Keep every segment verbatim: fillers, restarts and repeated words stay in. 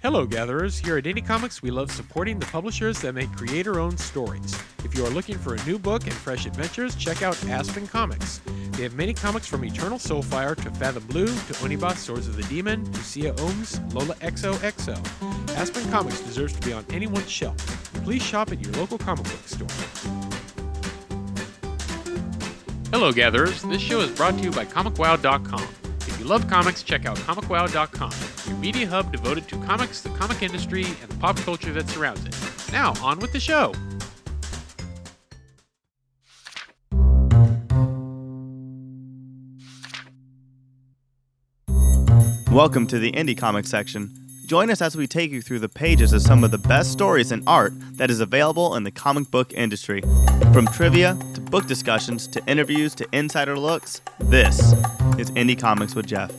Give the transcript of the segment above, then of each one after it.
Hello, gatherers. Here at Indie Comics, we love supporting the publishers that make creator-owned stories. If you are looking for a new book and fresh adventures, check out Aspen Comics. They have many comics from Eternal Soulfire to Fathom Blue to Onibot Swords of the Demon to Sia Ohms, Lola X O X O. Aspen Comics deserves to be on anyone's shelf. Please shop at your local comic book store. Hello, gatherers. This show is brought to you by Comic Wow dot com. If you love comics, check out Comic Wow dot com, your media hub devoted to comics, the comic industry, and the pop culture that surrounds it. Now, on with the show. Welcome to the Indie Comics section. Join us as we take you through the pages of some of the best stories and art that is available in the comic book industry. From trivia to book discussions to interviews to insider looks, this is Indie Comics with Jeff.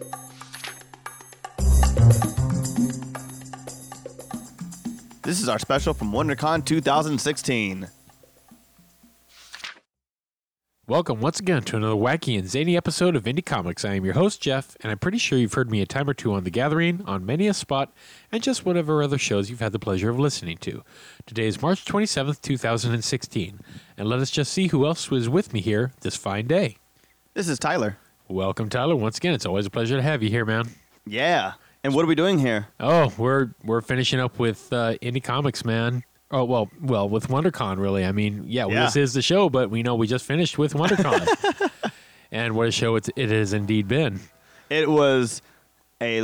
This is our special from WonderCon two thousand sixteen. Welcome once again to another wacky and zany episode of Indie Comics. I am your host, Jeff, and I'm pretty sure you've heard me a time or two on The Gathering, on Many a Spot, and just whatever other shows you've had the pleasure of listening to. Today is March twenty-seventh, two thousand sixteen, and let us just see who else was with me here this fine day. This is Tyler. Welcome, Tyler. Once again, it's always a pleasure to have you here, man. Yeah. And what are we doing here? Oh, we're we're finishing up with uh, Indie Comics, man. Oh, well, well, with WonderCon, really. I mean, yeah, well, yeah. This is the show, but we know we just finished with WonderCon. And what a show it, it has indeed been. It was a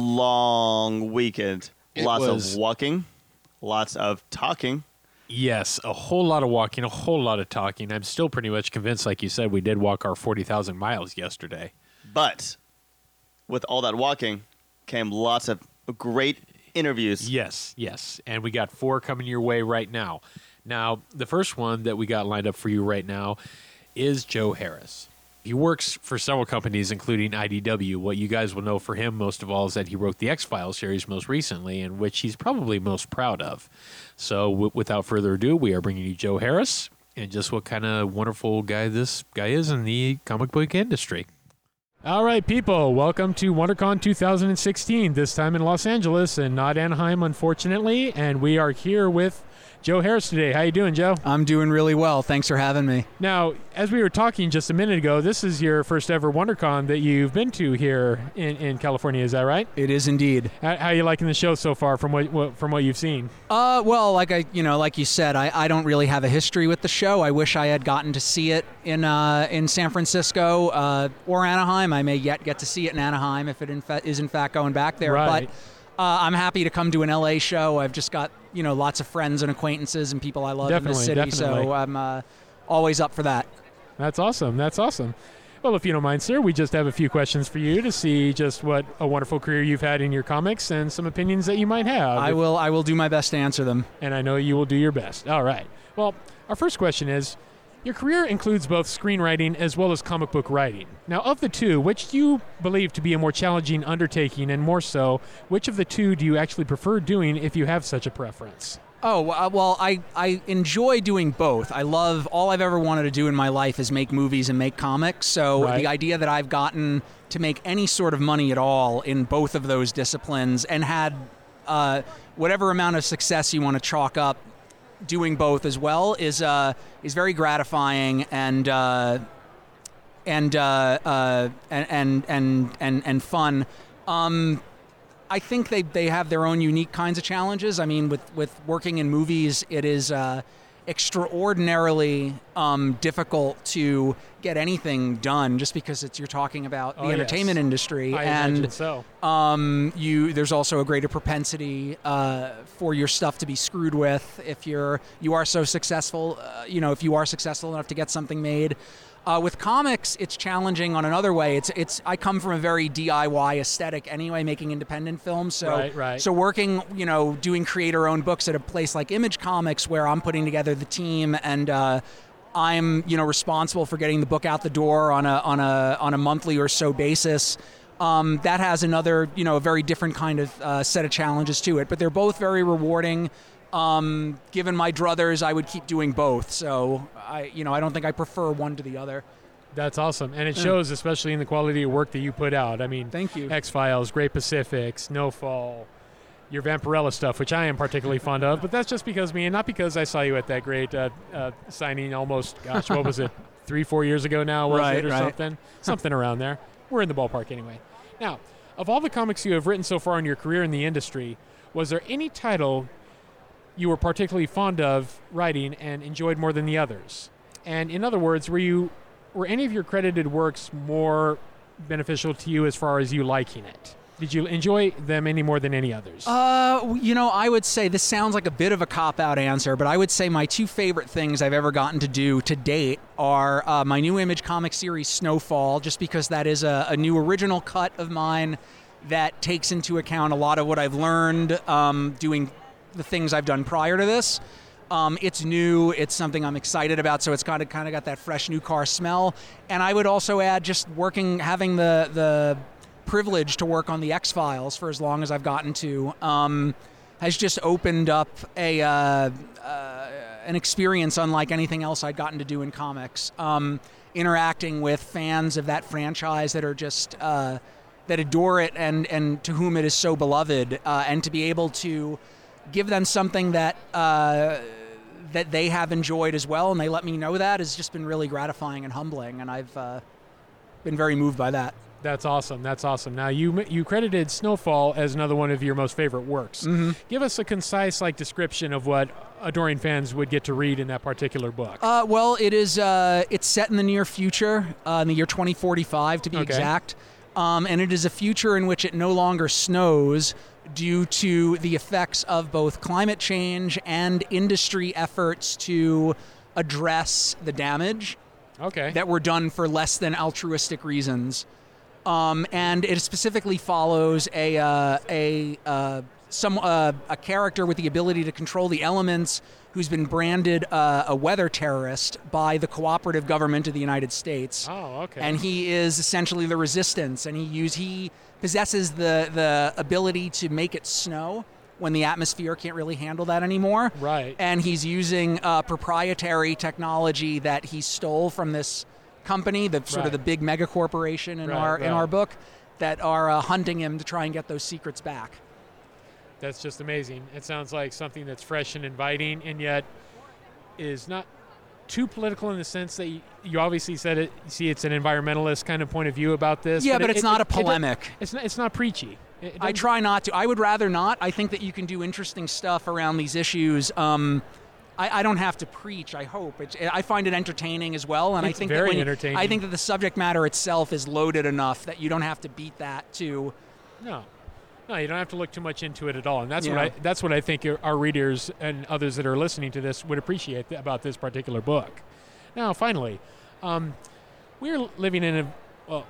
long weekend. It lots was, of walking, lots of talking. Yes, a whole lot of walking, a whole lot of talking. I'm still pretty much convinced, like you said, we did walk our forty thousand miles yesterday. But with all that walking came lots of great interviews. Yes, yes. And we got four coming your way right now. Now, the first one that we got lined up for you right now is Joe Harris. He works for several companies, including I D W. What you guys will know for him most of all is that he wrote the X-Files series most recently, and which he's probably most proud of. So w- without further ado, we are bringing you Joe Harris and just what kind of wonderful guy this guy is in the comic book industry. All right, people, welcome to WonderCon two thousand sixteen, this time in Los Angeles and not Anaheim, unfortunately, and we are here with Joe Harris today. How you doing, Joe? I'm doing really well. Thanks for having me. Now, as we were talking just a minute ago, this is your first ever WonderCon that you've been to here in, in California. Is that right? It is indeed. How, how are you liking the show so far from what, what from what you've seen? Uh, well, like I, you know, like you said, I, I don't really have a history with the show. I wish I had gotten to see it in uh, in San Francisco uh, or Anaheim. I may yet get to see it in Anaheim if it in fa- is in fact going back there. Right. But uh, I'm happy to come to an L A show. I've just got, you know, lots of friends and acquaintances and people I love Definitely, in the city, definitely. so I'm uh, always up for that. That's awesome. That's awesome. Well, if you don't mind, sir, we just have a few questions for you to see just what a wonderful career you've had in your comics and some opinions that you might have. I will I will do my best to answer them. And I know you will do your best. All right. Well, our first question is, your career includes both screenwriting as well as comic book writing. Now, of the two, which do you believe to be a more challenging undertaking, and more so, which of the two do you actually prefer doing if you have such a preference? Oh, well, I, I enjoy doing both. I love, all I've ever wanted to do in my life is make movies and make comics. So Right. the idea that I've gotten to make any sort of money at all in both of those disciplines and had uh, whatever amount of success you want to chalk up doing both as well is uh, is very gratifying and uh, and, uh, uh, and and and and and fun. Um, I think they, they have their own unique kinds of challenges. I mean, with, with working in movies, it is uh, extraordinarily um, difficult to get anything done just because it's you're talking about the Oh, entertainment yes. industry. I and imagine so. um, you there's also a greater propensity uh, for your stuff to be screwed with if you're you are so successful. Uh, you know, if you are successful enough to get something made. Uh, with comics, it's challenging on another way. It's it's. I come from a very D I Y aesthetic anyway, making independent films. So Right, right. so working, you know, doing creator-owned books at a place like Image Comics, where I'm putting together the team and uh, I'm, you know, responsible for getting the book out the door on a on a on a monthly or so basis. Um, that has another, you know, a very different kind of uh, set of challenges to it. But they're both very rewarding. Um, given my druthers, I would keep doing both. So I, you know, I don't think I prefer one to the other. That's awesome. And it Yeah. shows, especially in the quality of work that you put out. I mean, Thank you. X-Files, Great Pacific, Snowfall, your Vampirella stuff, which I am particularly fond of, but that's just because me, and not because I saw you at that great uh, uh, signing almost, gosh, what was it, three, four years ago now, was Right, it, or right. something? Something around there. We're in the ballpark anyway. Now, of all the comics you have written so far in your career in the industry, was there any title you were particularly fond of writing and enjoyed more than the others? And in other words, were you were any of your credited works more beneficial to you as far as you liking it? Did you enjoy them any more than any others? Uh, you know, I would say this sounds like a bit of a cop-out answer, but I would say my two favorite things I've ever gotten to do to date are uh, my new Image comic series, Snowfall, just because that is a, a new original cut of mine that takes into account a lot of what I've learned um, doing the things I've done prior to this. Um, it's new. It's something I'm excited about, so it's kind of kind of got that fresh new car smell. And I would also add just working, having the the privilege to work on the X-Files for as long as I've gotten to, um, has just opened up a uh, uh, an experience unlike anything else I'd gotten to do in comics. Um, interacting with fans of that franchise that are just uh, that adore it and and to whom it is so beloved, uh, and to be able to give them something that uh, that they have enjoyed as well, and they let me know that, has just been really gratifying and humbling, and I've uh, been very moved by that. That's awesome. That's awesome. Now, you you credited Snowfall as another one of your most favorite works. Mm-hmm. Give us a concise like description of what adoring fans would get to read in that particular book. Uh, well, it is. Uh, it's set in the near future, uh, in the year twenty forty-five to be Okay. exact, um, and it is a future in which it no longer snows due to the effects of both climate change and industry efforts to address the damage Okay. that were done for less than altruistic reasons. Um, and it specifically follows a uh, a uh, some uh, a character with the ability to control the elements, who's been branded uh, a weather terrorist by the cooperative government of the United States. Oh, okay. And he is essentially the resistance, and he use he possesses the the ability to make it snow when the atmosphere can't really handle that anymore. Right. And he's using uh, proprietary technology that he stole from this company, the sort Right. of the big mega corporation in Right, our in right. our book, that are uh, hunting him to try and get those secrets back. That's just amazing. It sounds like something that's fresh and inviting, and yet is not too political in the sense that you, you obviously said it. See, it's an environmentalist kind of point of view about this. Yeah, but it- it's it- not it- a polemic. It, it's not. It's not preachy. It- it I doesn't- try not to. I would rather not. I think that you can do interesting stuff around these issues. Um, I, I don't have to preach. I hope. It, I find it entertaining as well, and It's I think very that when you- entertaining. I think that the subject matter itself is loaded enough that you don't have to beat that to. No, no, you don't have to look too much into it at all, and that's Yeah. what I that's what I think our- our readers and others that are listening to this would appreciate th- about this particular book. Now, finally, um, we're living in a well.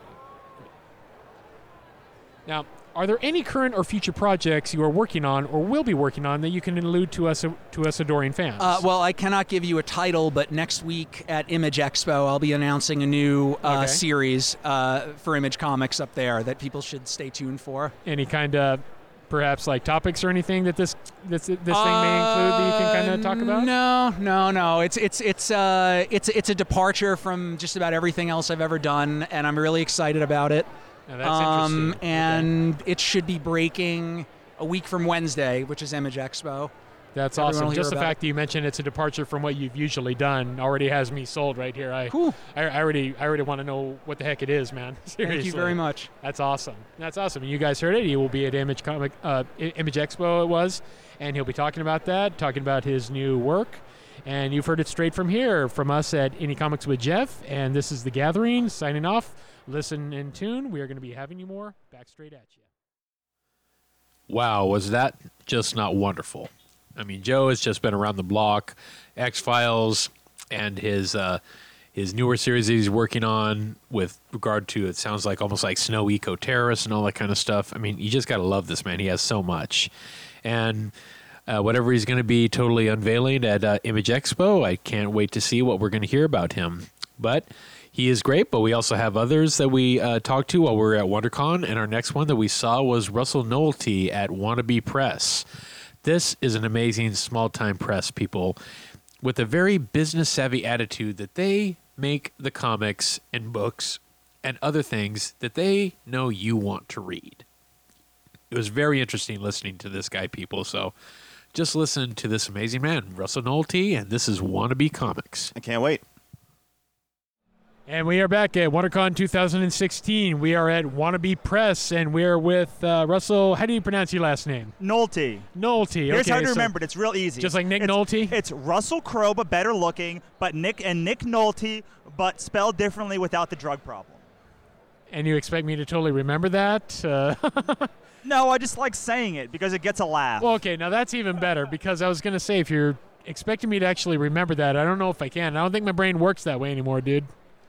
Now, are there any current or future projects you are working on or will be working on that you can allude to us to us adoring fans? Uh, well, I cannot give you a title, but next week at Image Expo, I'll be announcing a new uh, Okay. series uh, for Image Comics up there that people should stay tuned for. Any kind of perhaps like topics or anything that this this this thing may include that you can kind of talk Uh, about? No, no, no. It's it's it's uh it's it's a departure from just about everything else I've ever done, and I'm really excited about it. Now, that's um, interesting. Okay. and it should be breaking a week from Wednesday, which is Image Expo. That's Everyone awesome. will Just hear the about fact that you mentioned it's a departure from what you've usually done already has me sold right here. I, Cool. I, I already, I already want to know what the heck it is, man. Seriously. Thank you very much. That's awesome. That's awesome. And you guys heard it. He will be at Image Comic, uh, I- Image Expo. It was, and he'll be talking about that, talking about his new work. And you've heard it straight from here, from us at Indie Comics with Jeff. And this is The Gathering, signing off. Listen and tune. We are going to be having you more back straight at you. Wow, was that just not wonderful? I mean, Joe has just been around the block, X-Files, and his uh, his newer series that he's working on with regard to, it sounds like almost like Snow Eco Terrorists and all that kind of stuff. I mean, you just got to love this man. He has so much. And uh, whatever he's going to be totally unveiling at uh, Image Expo, I can't wait to see what we're going to hear about him. But he is great, but we also have others that we uh, talked to while we were at WonderCon, and our next one that we saw was Russell Nohelty at Wannabe Press. This is an amazing small-time press, people, with a very business-savvy attitude that they make the comics and books and other things that they know you want to read. It was very interesting listening to this guy, people. So just listen to this amazing man, Russell Nohelty, and this is Wannabe Comics. I can't wait. And we are back at WonderCon two thousand sixteen. We are at Wannabe Press, and we are with uh, Russell. How do you pronounce your last name? Nohelty. Nohelty. Here's okay, how to so remember it. It's real easy. Just like Nick it's, Nolte? It's Russell Crowe, but better looking, but Nick and Nick Nohelty, but spelled differently without the drug problem. And you expect me to totally remember that? Uh, No, I just like saying it because it gets a laugh. well, okay, now that's even better because I was going to say if you're expecting me to actually remember that, I don't know if I can. I don't think my brain works that way anymore, dude.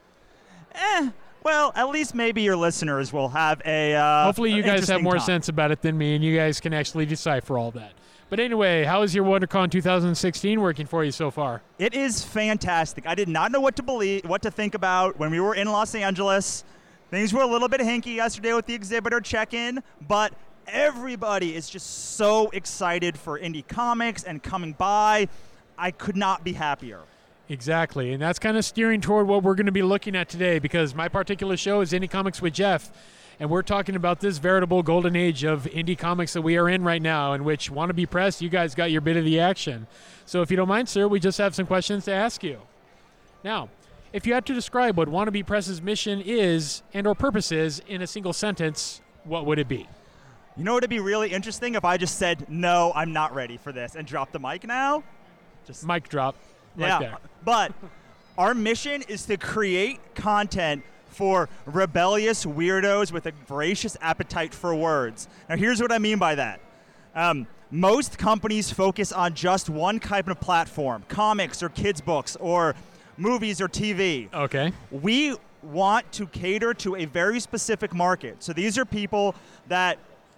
eh, well, at least maybe your listeners will have a uh, Hopefully you guys have interesting more time. sense about it than me, and you guys can actually decipher all that. But anyway, how is your WonderCon two thousand sixteen working for you so far? It is fantastic. I did not know what to believe, what to think about when we were in Los Angeles. Things were a little bit hinky yesterday with the exhibitor check-in, but everybody is just so excited for indie comics and coming by. I could not be happier. Exactly, and that's kind of steering toward what we're going to be looking at today because my particular show is Indie Comics with Jeff, and we're talking about this veritable golden age of indie comics that we are in right now, in which Wannabe Press, you guys got your bit of the action. So if you don't mind, sir, we just have some questions to ask you. Now, if you had to describe what Wannabe Press's mission is and or purpose is in a single sentence, what would it be? You know what would be really interesting if I just said, no, I'm not ready for this, and dropped the mic now? Just Mic drop. Right yeah, there. but our mission is to create content for rebellious weirdos with a voracious appetite for words. Now, here's what I mean by that. Um, most companies focus on just one type of platform, comics or kids' books or movies or T V. Okay. We want to cater to a very specific market. So these are people that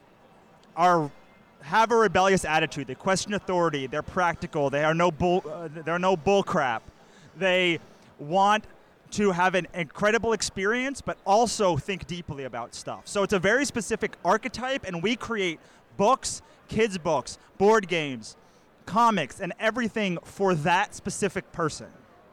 are have a rebellious attitude. They question authority. They're practical. They are no bull. Uh, they're no bull crap. They want to have an incredible experience, but also think deeply about stuff. So it's a very specific archetype, and we create books, kids' books, board games, comics, and everything for that specific person.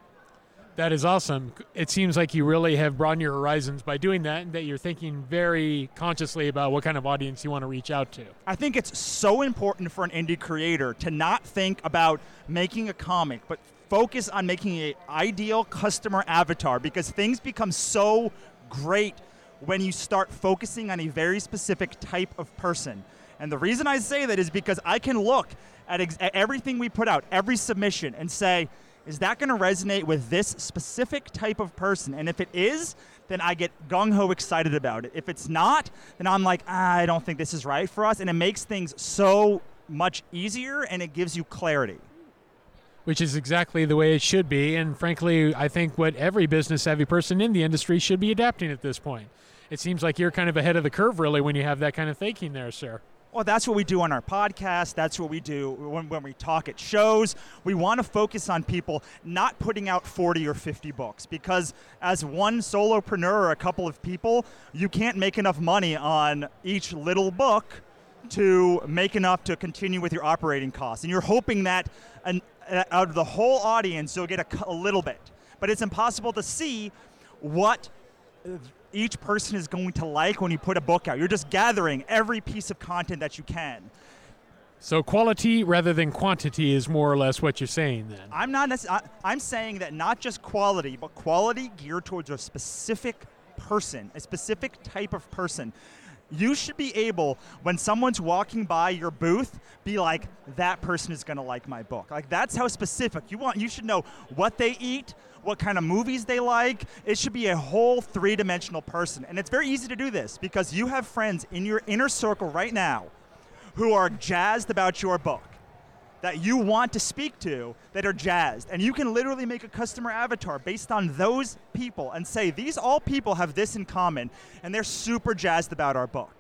That is awesome. It seems like you really have broadened your horizons by doing that, and that you're thinking very consciously about what kind of audience you want to reach out to. I think it's so important for an indie creator to not think about making a comic, but focus on making an ideal customer avatar, because things become so great when you start focusing on a very specific type of person. And the reason I say that is because I can look at, ex- at everything we put out, every submission, and say, is that going to resonate with this specific type of person? And if it is, then I get gung-ho excited about it. If it's not, then I'm like, ah, I don't think this is right for us. And it makes things so much easier, and it gives you clarity. Which is exactly the way it should be, and frankly, I think what every business-savvy person in the industry should be adapting at this point. It seems like you're kind of ahead of the curve, really, when you have that kind of thinking there, sir. Well, that's what we do on our podcast. That's what we do when, when we talk at shows. We want to focus on people not putting out forty or fifty books, because as one solopreneur or a couple of people, you can't make enough money on each little book to make enough to continue with your operating costs. And you're hoping that an, uh, out of the whole audience, you'll get a, a little bit. But it's impossible to see what uh, each person is going to like when you put a book out. You're just gathering every piece of content that you can. So quality rather than quantity is more or less what you're saying then. I'm not. Necess- I'm saying that not just quality, but quality geared towards a specific person, a specific type of person. You should be able, when someone's walking by your booth, be like, that person is going to like my book. Like, that's how specific you want. You should know what they eat, what kind of movies they like. It should be a whole three-dimensional person. And it's very easy to do this because you have friends in your inner circle right now who are jazzed about your book, that you want to speak to, that are jazzed. And you can literally make a customer avatar based on those people and say, these all people have this in common, and they're super jazzed about our book.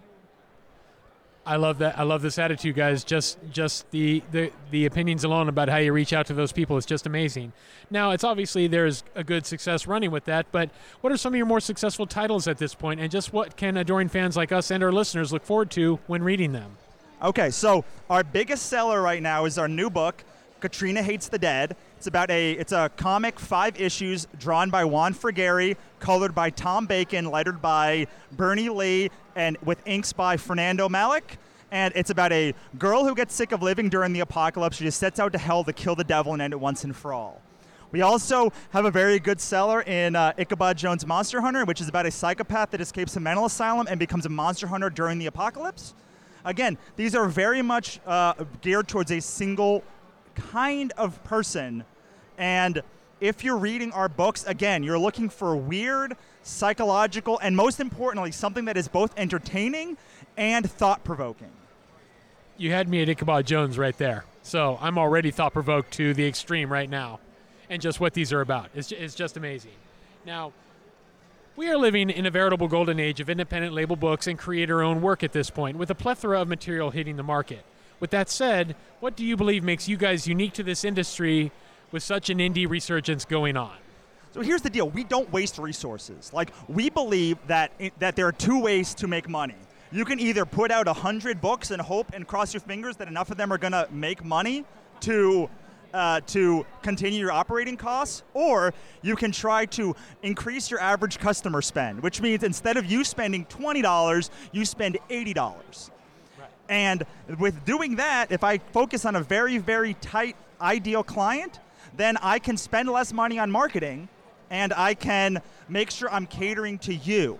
I love that. I love this attitude, guys. Just just the, the, the opinions alone about how you reach out to those people is just amazing. Now, it's obviously there's a good success running with that, but what are some of your more successful titles at this point, and just what can adoring fans like us and our listeners look forward to when reading them? Okay, so our biggest seller right now is our new book, Katrina Hates the Dead. It's about a it's a comic, five issues, drawn by Juan Frigeri, colored by Tom Bacon, lettered by Bernie Lee, and with inks by Fernando Malik. And it's about a girl who gets sick of living during the apocalypse. She just sets out to hell to kill the devil and end it once and for all. We also have a very good seller in uh, Ichabod Jones' Monster Hunter, which is about a psychopath that escapes a mental asylum and becomes a monster hunter during the apocalypse. Again, these are very much uh, geared towards a single kind of person. And if you're reading our books, again, you're looking for weird, psychological, and most importantly, something that is both entertaining and thought-provoking. You had me at Ichabod Jones right there. So I'm already thought-provoked to the extreme right now. And just what these are about. It's, it's just amazing. Now, we are living in a veritable golden age of independent label books and creator-owned work at this point, with a plethora of material hitting the market. With that said, what do you believe makes you guys unique to this industry with such an indie resurgence going on? So here's the deal. We don't waste resources. Like, we believe that it, that there are two ways to make money. You can either put out one hundred books and hope and cross your fingers that enough of them are going to make money to Uh, to continue your operating costs, or you can try to increase your average customer spend, which means instead of you spending twenty dollars, you spend eighty dollars. Right. And with doing that, if I focus on a very, very tight, ideal client, then I can spend less money on marketing, and I can make sure I'm catering to you.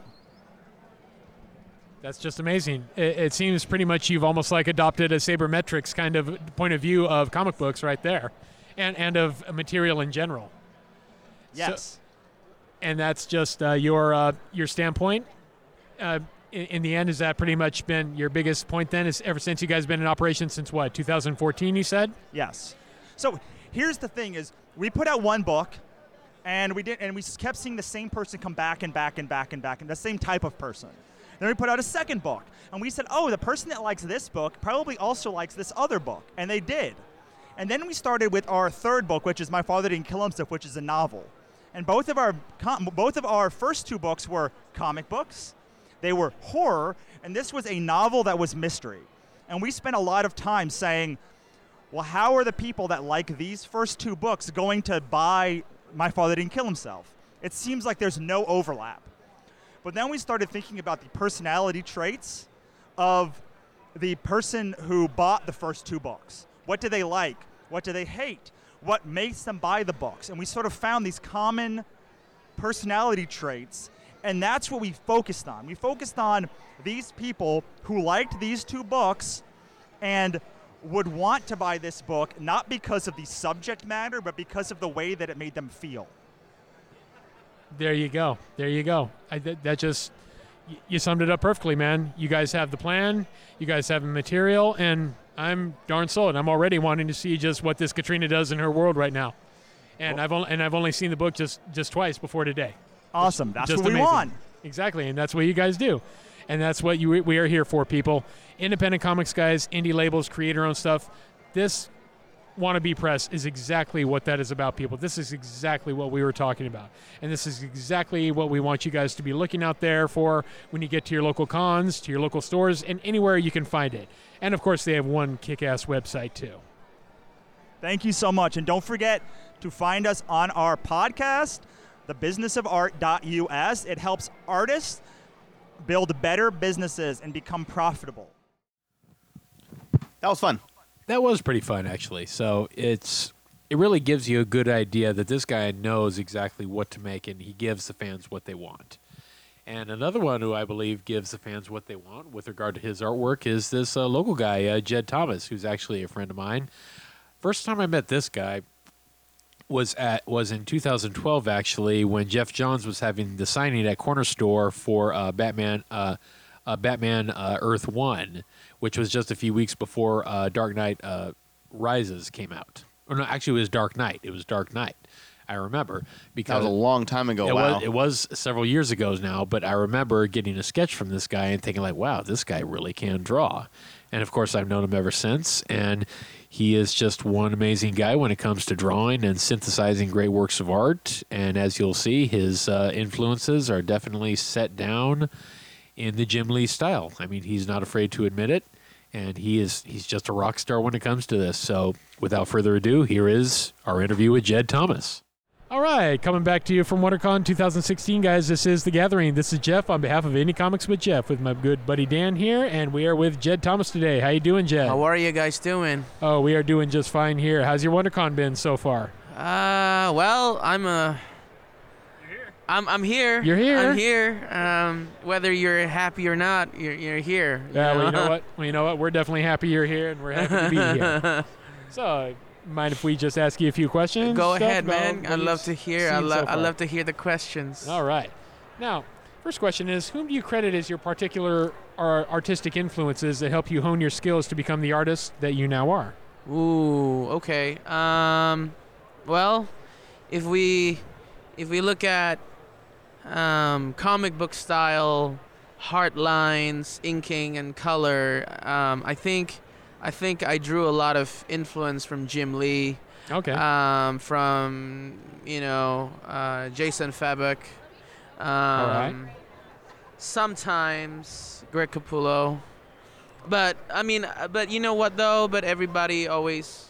That's just amazing. It, it seems pretty much you've almost like adopted a sabermetrics kind of point of view of comic books right there, and, and of material in general. Yes. So, and that's just uh, your uh, your standpoint? Uh, in, in the end, has that pretty much been your biggest point then, is ever since you guys been in operation since what, two thousand fourteen you said? Yes. So here's the thing is, we put out one book, and we did, and we kept seeing the same person come back and back and back and back, and the same type of person. Then we put out a second book, and we said, oh, the person that likes this book probably also likes this other book, and they did. And then we started with our third book, which is My Father Didn't Kill Himself, which is a novel. And both of our com- both of our first two books were comic books. They were horror, and this was a novel that was mystery. And we spent a lot of time saying, well, how are the people that like these first two books going to buy My Father Didn't Kill Himself? It seems like there's no overlap. But then we started thinking about the personality traits of the person who bought the first two books. What do they like? What do they hate? What makes them buy the books? And we sort of found these common personality traits, and that's what we focused on. We focused on these people who liked these two books and would want to buy this book, not because of the subject matter, but because of the way that it made them feel. There you go. There you go. I, that, that just, you summed it up perfectly, man. You guys have the plan. You guys have the material, and I'm darn sold. I'm already wanting to see just what this Katrina does in her world right now. And well, I've only, and I've only seen the book just, just twice before today. Awesome. Just, that's just what we amazing. want. Exactly, and that's what you guys do. And that's what you we are here for, people. Independent comics guys, indie labels, creator-owned stuff. This Wannabe Press is exactly what that is about, people. This is exactly what we were talking about. And this is exactly what we want you guys to be looking out there for when you get to your local cons, to your local stores, and anywhere you can find it. And, of course, they have one kick-ass website, too. Thank you so much. And don't forget to find us on our podcast, the business of art dot U S. It helps artists build better businesses and become profitable. That was fun. That was pretty fun, actually. So it's it really gives you a good idea that this guy knows exactly what to make, and he gives the fans what they want. And another one who I believe gives the fans what they want with regard to his artwork is this uh, local guy, uh, Jed Thomas, who's actually a friend of mine. First time I met this guy was at was in two thousand twelve, actually, when Jeff Johns was having the signing at Corner Store for uh, Batman uh, uh, Batman uh, Earth One, which was just a few weeks before uh, Dark Knight uh, Rises came out. Or no, actually, it was Dark Knight. It was Dark Knight. I remember because that was a long time ago. It, wow, was, it was several years ago now. But I remember getting a sketch from this guy and thinking, like, "Wow, this guy really can draw." And of course, I've known him ever since. And he is just one amazing guy when it comes to drawing and synthesizing great works of art. And as you'll see, his uh, influences are definitely set down in the Jim Lee style. I mean, he's not afraid to admit it. and he is he's just a rock star when it comes to this. So without further ado, here is our interview with Jed Thomas. All right, coming back to you from WonderCon twenty sixteen, guys. This is The Gathering. This is Jeff on behalf of Indie Comics with Jeff with my good buddy Dan here, and we are with Jed Thomas today. How you doing, Jed? How are you guys doing? Oh, we are doing just fine here. How's your WonderCon been so far? Uh, well, I'm uh, I'm I'm here. You're here. I'm here. Um, whether you're happy or not, you're you're here. you Yeah, well, you know? know what? Well, you know what? We're definitely happy you're here, and we're happy to be here. So, mind if we just ask you a few questions? Go stuff ahead, about man. what I'd you've love to hear. I seen love so I far? love to hear the questions. All right. Now, first question is, whom do you credit as your particular ar- artistic influences that help you hone your skills to become the artist that you now are? Ooh, okay. Um, well, if we if we look at um, comic book style, heart lines, inking, and color, um, I think I think I drew a lot of influence from Jim Lee, Okay. um, from you know uh, Jason Fabok, um, right. sometimes Greg Capullo. But I mean, uh, but you know what though? But everybody always,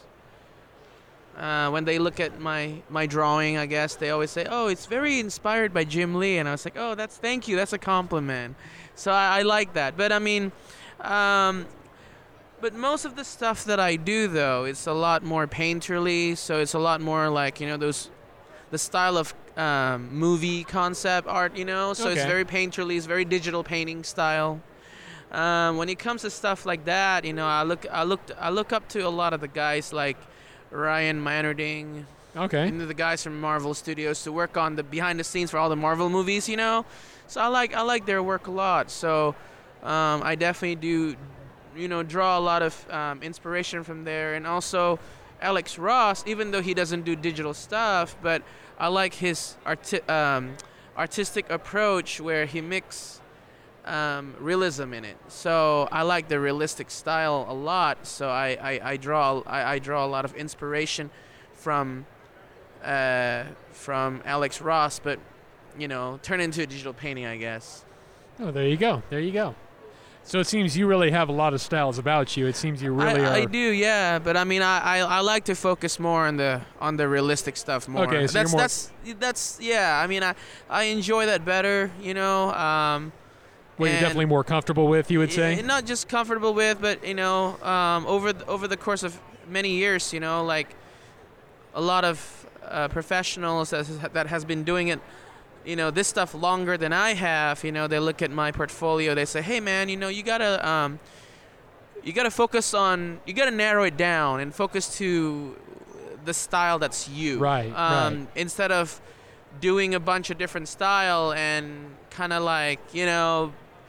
uh, when they look at my my drawing, I guess they always say, "Oh, it's very inspired by Jim Lee," and I was like, "Oh, that's thank you, that's a compliment." So I, I like that. But I mean, um, but most of the stuff that I do though, it's a lot more painterly. So it's a lot more like you know those, the style of um, movie concept art. You know, so it's Okay. very painterly. It's very digital painting style. Um, when it comes to stuff like that, you know, I look, I looked, I look up to a lot of the guys like Ryan Mannerding, Okay. and the guys from Marvel Studios to work on the behind the scenes for all the Marvel movies, you know. So I like, I like their work a lot. So um, I definitely do, you know, draw a lot of um, inspiration from there, and also Alex Ross, even though he doesn't do digital stuff, but I like his arti- um, artistic approach where he mix. Um, realism in it, so I like the realistic style a lot. So I, I, I draw I, I draw a lot of inspiration from uh, from Alex Ross, but you know, turn into a digital painting, I guess. Oh, there you go. There you go. So it seems you really have a lot of styles about you. It seems you really I, are. I do, yeah, but I mean, I, I, I like to focus more on the on the realistic stuff more. Okay, so that's you're more- that's that's yeah. I mean, I I enjoy that better, you know. Um, What you're and- definitely more comfortable with, you would say? Yeah, not just comfortable with, but you know, um, over the, over the course of many years, you know, like a lot of uh, professionals that has, that has been doing it, you know, this stuff longer than I have. You know, they look at my portfolio, they say, "Hey, man, you know, you gotta um, you gotta focus on, you gotta narrow it down and focus to the style that's you, Right, Um, right. instead of doing a bunch of different style and kind of like, you know."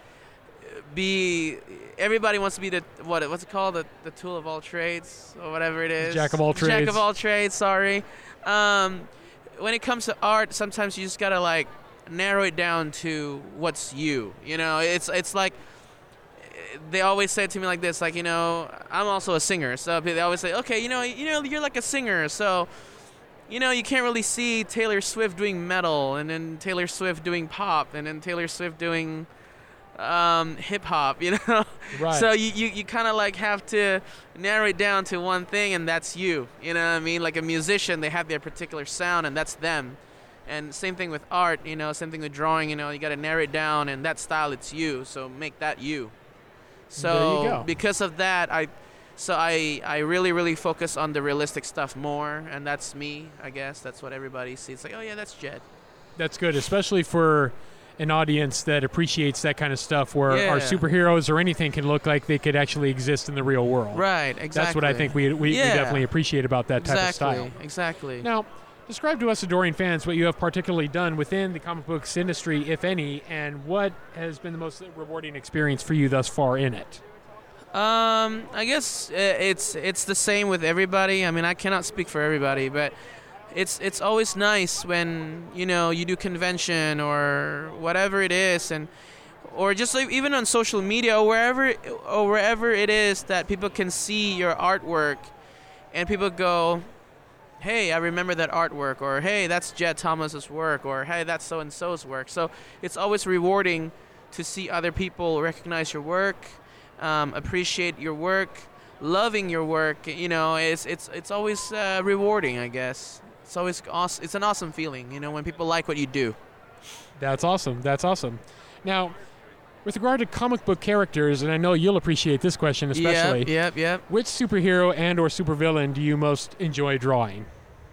Be everybody wants to be the what what's it called the the tool of all trades or whatever it is, Jack of all jack trades. of all trades sorry um, when it comes to art, sometimes you just gotta like narrow it down to what's you you know it's it's like they always say it to me like this, like, you know, I'm also a singer, so they always say, okay, you know you know you're like a singer, so you know you can't really see Taylor Swift doing metal and then Taylor Swift doing pop and then Taylor Swift doing um, hip hop, you know. Right. So you, you, you kind of like have to narrow it down to one thing, and that's you. You know what I mean? Like a musician, they have their particular sound, and that's them. And same thing with art, you know. Same thing with drawing, you know. You got to narrow it down, and that style, it's you. So make that you. So There you go. because of that, I, so I, I really, really focus on the realistic stuff more, and that's me. I guess that's what everybody sees. It's like, oh yeah, that's Jed. That's good, especially for an audience that appreciates that kind of stuff where our Yeah. superheroes or anything can look like they could actually exist in the real world. Right. Exactly. That's what I think we, we, Yeah. we definitely appreciate about that type exactly. of style. Exactly. Now, describe to us adoring fans what you have particularly done within the comic books industry, if any, and what has been the most rewarding experience for you thus far in it. Um, I guess uh, it's it's the same with everybody. I mean, I cannot speak for everybody, but it's it's always nice when, you know, you do convention or whatever it is, and or just like even on social media or wherever or wherever it is that people can see your artwork, and people go, hey, I remember that artwork, or hey, that's Jed Thomas's work, or hey, that's so and so's work. So it's always rewarding to see other people recognize your work. um, appreciate your work, loving your work. You know, it's it's it's always uh, rewarding, I guess. It's always awesome. It's an awesome feeling, you know, when people like what you do. That's awesome. That's awesome. Now, with regard to comic book characters, and I know you'll appreciate this question especially. Yep, yep, yep. Which superhero and or supervillain do you most enjoy drawing?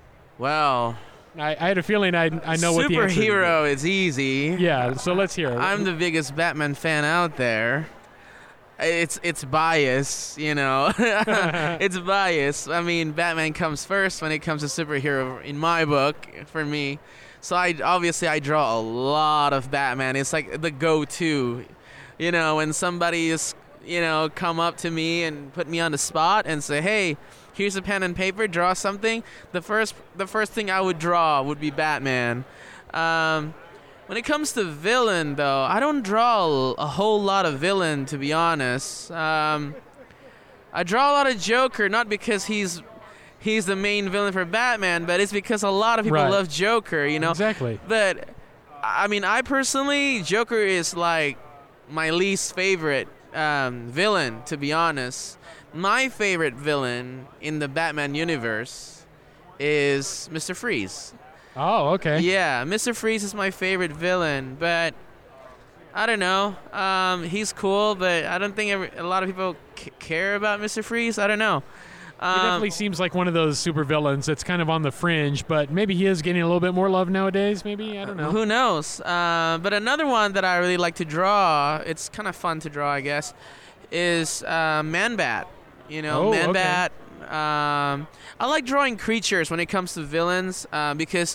Well, I, I had a feeling I I know what the answer superhero is easy. is. Yeah, so let's hear it. I'm the biggest Batman fan out there. It's it's bias, you know. It's bias. I mean, Batman comes first when it comes to superhero in my book for me. So I obviously I draw a lot of Batman. It's like the go-to. You know, when somebody is, you know, come up to me and put me on the spot and say, "Hey, here's a pen and paper, draw something." The first the first thing I would draw would be Batman. Um, when it comes to villain, though, I don't draw a whole lot of villain, to be honest. Um, I draw a lot of Joker, not because he's he's the main villain for Batman, but it's because a lot of people Right. love Joker, you know. Exactly. But I mean, I personally, Joker is like my least favorite um, villain, to be honest. My favorite villain in the Batman universe is Mister Freeze. Oh, okay. Yeah, Mister Freeze is my favorite villain, but I don't know. Um, he's cool, but I don't think every, a lot of people c- care about Mister Freeze. I don't know. He Um, definitely seems like one of those supervillains that's kind of on the fringe, but maybe he is getting a little bit more love nowadays. Maybe I don't know. Who knows? Uh, but another one that I really like to draw, it's kind of fun to draw, I guess, is uh, Man-Bat. You know, Oh, Man-Bat. Um, I like drawing creatures when it comes to villains uh, because,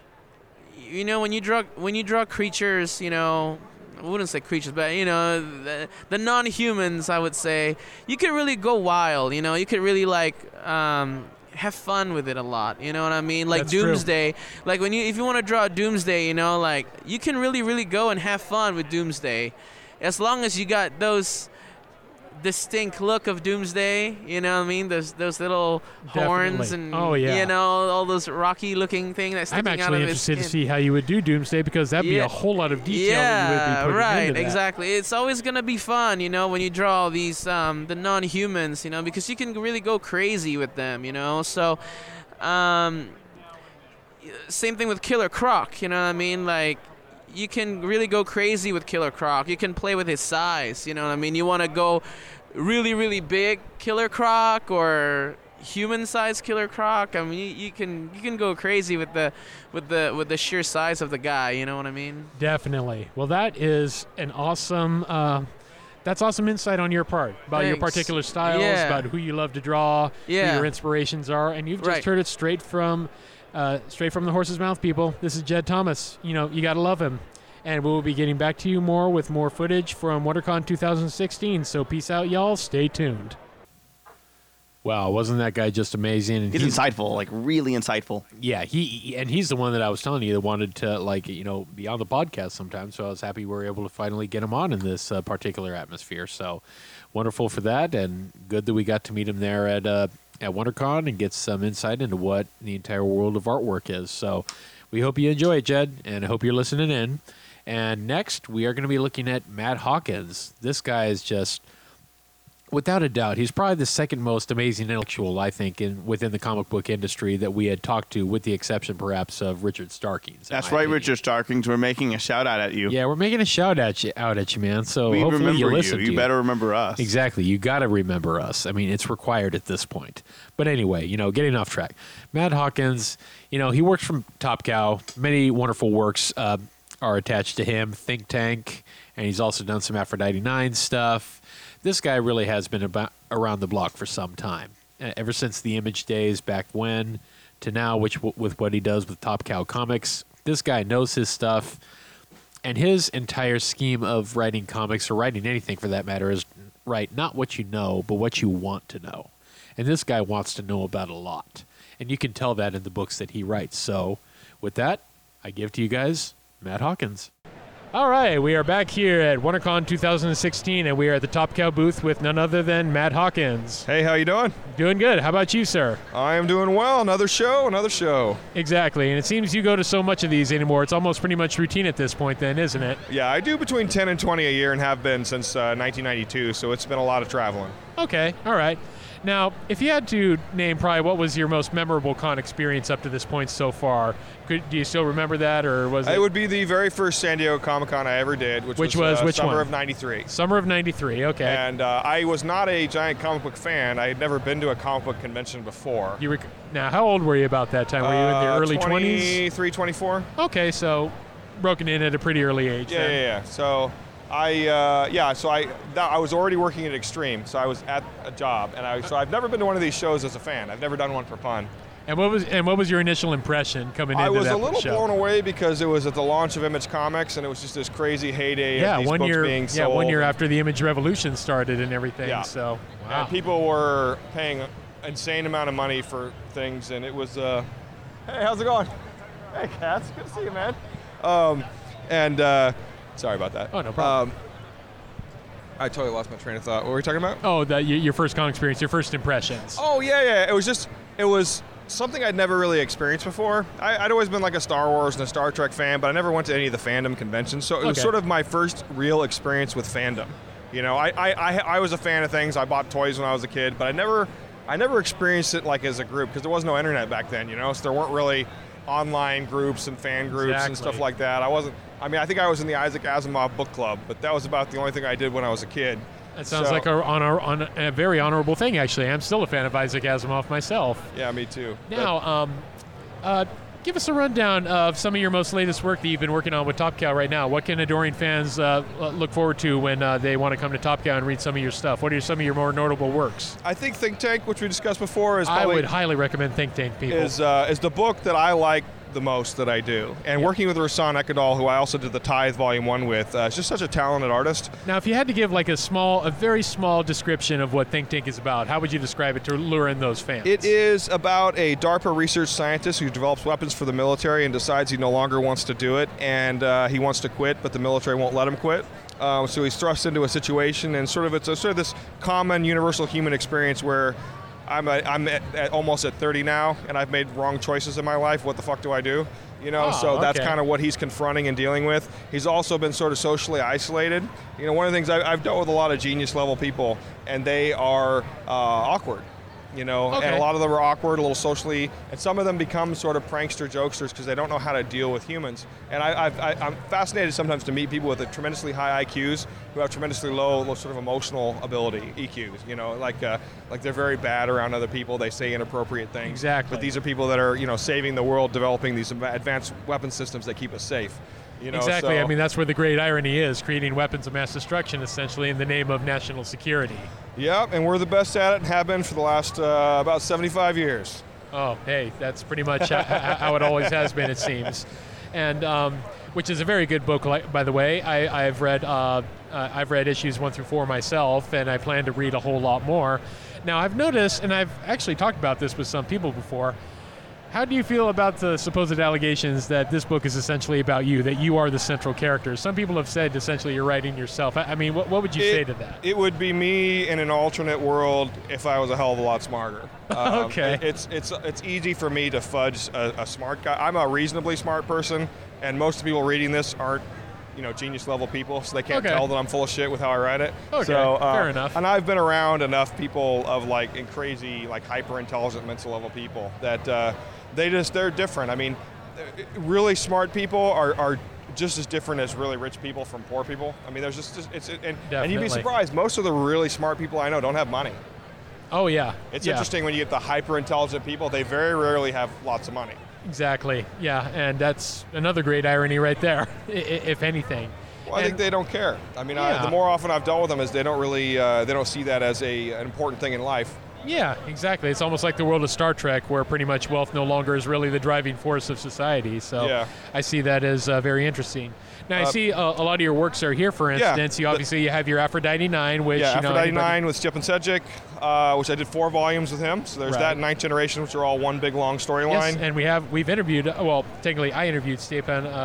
you know, when you draw when you draw creatures, you know, I wouldn't say creatures, but you know, the, the non-humans, I would say, you could really go wild. You know, you could really like um, have fun with it a lot. You know what I mean? Like That's true. Doomsday. Like when you, if you want to draw Doomsday, you know, like you can really, really go and have fun with Doomsday, as long as you got those distinct look of Doomsday. You know what I mean? Those those little horns Definitely. and Oh, yeah. you know, all those rocky looking things that's I'm sticking out actually of his interested to skin. see how you would do Doomsday because that'd be Yeah. a whole lot of detail that you would be Yeah, putting right, into that. exactly. It's always gonna be fun, you know, when you draw these um, the non-humans, you know, because you can really go crazy with them, you know. So, um, same thing with Killer Croc, you know what I mean? Like, you can really go crazy with Killer Croc. You can play with his size, you know what I mean? You want to go really, really big Killer Croc or human-sized Killer Croc. I mean, you, you can you can go crazy with the with the with the sheer size of the guy. You know what I mean? Definitely. Well, that is an awesome. Uh, that's awesome insight on your part about your Thanks. particular styles, Yeah. about who you love to draw, Yeah. who your inspirations are, and you've just Right. heard it straight from, uh, straight from the horse's mouth, people. This is Jed Thomas. You know, you gotta love him. And we'll be getting back to you more with more footage from WonderCon two thousand sixteen. So peace out, y'all. Stay tuned. Wow, wasn't that guy just amazing? And He's insightful, like really insightful. Yeah, he he- and he's the one that I was telling you that wanted to like you know be on the podcast sometime. So I was happy we were able to finally get him on in this uh, particular atmosphere. So wonderful for that, and good that we got to meet him there at uh, at WonderCon and get some insight into what the entire world of artwork is. So we hope you enjoy it, Jed, and I hope you're listening in. And next, we are going to be looking at Matt Hawkins. This guy is just, without a doubt, he's probably the second most amazing intellectual, I think, in within the comic book industry that we had talked to, with the exception, perhaps, of Richard Starkings. in That's my right, opinion. Richard Starkings. We're making a shout out at you. Yeah, we're making a shout at you, out at you, man. So we hopefully remember you you. listen You, to better remember us. Exactly. You got to remember us. I mean, it's required at this point. But anyway, you know, getting off track. Matt Hawkins, you know, he works from Top Cow. Many wonderful works uh, are attached to him. Think Tank, and he's also done some Aphrodite nine stuff. This guy really has been about around the block for some time. Uh, ever since the Image days back when to now, which w- with what he does with Top Cow Comics. This guy knows his stuff. And his entire scheme of writing comics, or writing anything for that matter, is write not what you know, but what you want to know. And this guy wants to know about a lot. And you can tell that in the books that he writes. So with that, I give to you guys Matt Hawkins. All right, we are back here at WonderCon two thousand sixteen, and we are at the Top Cow booth with none other than Matt Hawkins. Hey, how you doing? Doing good. How about you, sir? I am doing well. Another show, another show. Exactly, and it seems you go to so much of these anymore. It's almost pretty much routine at this point then, isn't it? Yeah, I do between ten and twenty a year and have been since uh, nineteen ninety-two, so it's been a lot of traveling. Okay, all right. Now, if you had to name probably what was your most memorable con experience up to this point so far, could, do you still remember that, or was it? It would be the very first San Diego Comic-Con I ever did, which, Which was, was uh, which summer one? of ninety-three. Summer of ninety-three, okay. And uh, I was not a giant comic book fan. I had never been to a comic book convention before. You rec- now, how old were you about that time? Were you in the Uh, early twenties? twenty-three, twenty-four. Okay, so broken in at a pretty early age Yeah, then. yeah, yeah. So I, uh, yeah, so I, that, I was already working at Extreme, so I was at a job, and I, so I've never been to one of these shows as a fan. I've never done one for fun. And what was and what was your initial impression coming into I was that a little show? blown away because it was at the launch of Image Comics, and it was just this crazy heyday Yeah, of these one books year. being Yeah, sold. one year after the Image Revolution started and everything. Yeah. So, wow. And people were paying an insane amount of money for things, and it was, uh, hey, how's it going? Hey, Cats, good to see you, man. Um, and uh, sorry about that. Oh, no problem. Um, I totally lost my train of thought. What were we talking about? Oh, that y- your first con experience, your first impressions. Oh, yeah, yeah. It was just, it was something I'd never really experienced before. I, I'd always been like a Star Wars and a Star Trek fan, but I never went to any of the fandom conventions. So it was Okay. sort of my first real experience with fandom. You know, I, I, I, I was a fan of things. I bought toys when I was a kid, but I never, I never experienced it like as a group because there was no internet back then, you know, so there weren't really online groups and fan groups and stuff Exactly. like that. I wasn't, I mean, I think I was in the Isaac Asimov book club, but that was about the only thing I did when I was a kid. That sounds So- like a, on a, on a very honorable thing, actually. I'm still a fan of Isaac Asimov myself. Yeah, me too. Now, um, uh, give us a rundown of some of your most latest work that you've been working on with Top Cow right now. What can adoring fans uh, look forward to when uh, they want to come to Top Cow and read some of your stuff? What are some of your more notable works? I think Think Tank, which we discussed before, is I probably would highly recommend Think Tank, people. is uh, is the book that I like the most that I do. And working with Rasan Ekadal, who I also did the Tithe Volume One with, uh, is just such a talented artist. Now, if you had to give like a small, a very small description of what Think Tank is about, how would you describe it to lure in those fans? It is about a DARPA research scientist who develops weapons for the military and decides he no longer wants to do it, and uh, he wants to quit, but the military won't let him quit. Um, so he's thrust into a situation, and sort of it's a, sort of this common universal human experience where I'm, a, I'm at, at almost at thirty now, and I've made wrong choices in my life. What the fuck do I do? You know, Oh, so that's okay. kind of what he's confronting and dealing with. He's also been sort of socially isolated. You know, one of the things I, I've dealt with a lot of genius level people, and they are uh, awkward. You know, Okay. and a lot of them are awkward, a little socially, and some of them become sort of prankster jokesters because they don't know how to deal with humans. And I, I've, I, I'm fascinated sometimes to meet people with a tremendously high I Qs who have tremendously low, low sort of emotional ability, E Qs. You know, like uh, like they're very bad around other people. They say inappropriate things. Exactly. But these are people that are, you know, saving the world, developing these advanced weapon systems that keep us safe. You know, exactly. so- I mean, that's where the great irony is, creating weapons of mass destruction, essentially, in the name of national security. Yep, and we're the best at it and have been for the last uh, about seventy-five years. Oh, hey, that's pretty much how, how it always has been, it seems. And um, which is a very good book, like, by the way. I, I've read uh, uh, I've read issues one through four myself, and I plan to read a whole lot more. Now, I've noticed, and I've actually talked about this with some people before. How do you feel about the supposed allegations that this book is essentially about you, that you are the central character? Some people have said essentially you're writing yourself. I I mean, what, what would you It- say to that? It would be me in an alternate world if I was a hell of a lot smarter. Um, Okay. it- It's it's it's easy for me to fudge a, a smart guy. I'm a reasonably smart person, and most of the people reading this aren't, you know, genius level people, so they can't Okay. tell that I'm full of shit with how I write it. Okay, So, uh, fair enough. And I've been around enough people of like in crazy, like hyper intelligent mental level people that uh, they just they're different. I mean, uh, really smart people are are just as different as really rich people from poor people. I mean, there's just, just it's and, and you'd Definitely. be surprised. Most of the really smart people I know don't have money. Oh, yeah. It's yeah. interesting when you get the hyper intelligent people; they very rarely have lots of money. Exactly. Yeah, and that's another great irony right there, i- i- if anything. Well, I And- think they don't care. I mean, Yeah. I, the more often I've dealt with them, is they don't really uh, they don't see that as a an important thing in life. Yeah, exactly. It's almost like the world of Star Trek, where pretty much wealth no longer is really the driving force of society. So Yeah. I see that as uh, very interesting. Now I Uh, see uh, a lot of your works are here. For Yeah, instance, you the- obviously you have your Aphrodite Nine, which yeah, you know Aphrodite anybody- Nine with Stepan Sejic, uh, which I did four volumes with him. So there's Right. that and Ninth Generation, which are all one big long Yes, storyline. and we have we've interviewed. uh, Well, technically, I interviewed Stepan uh,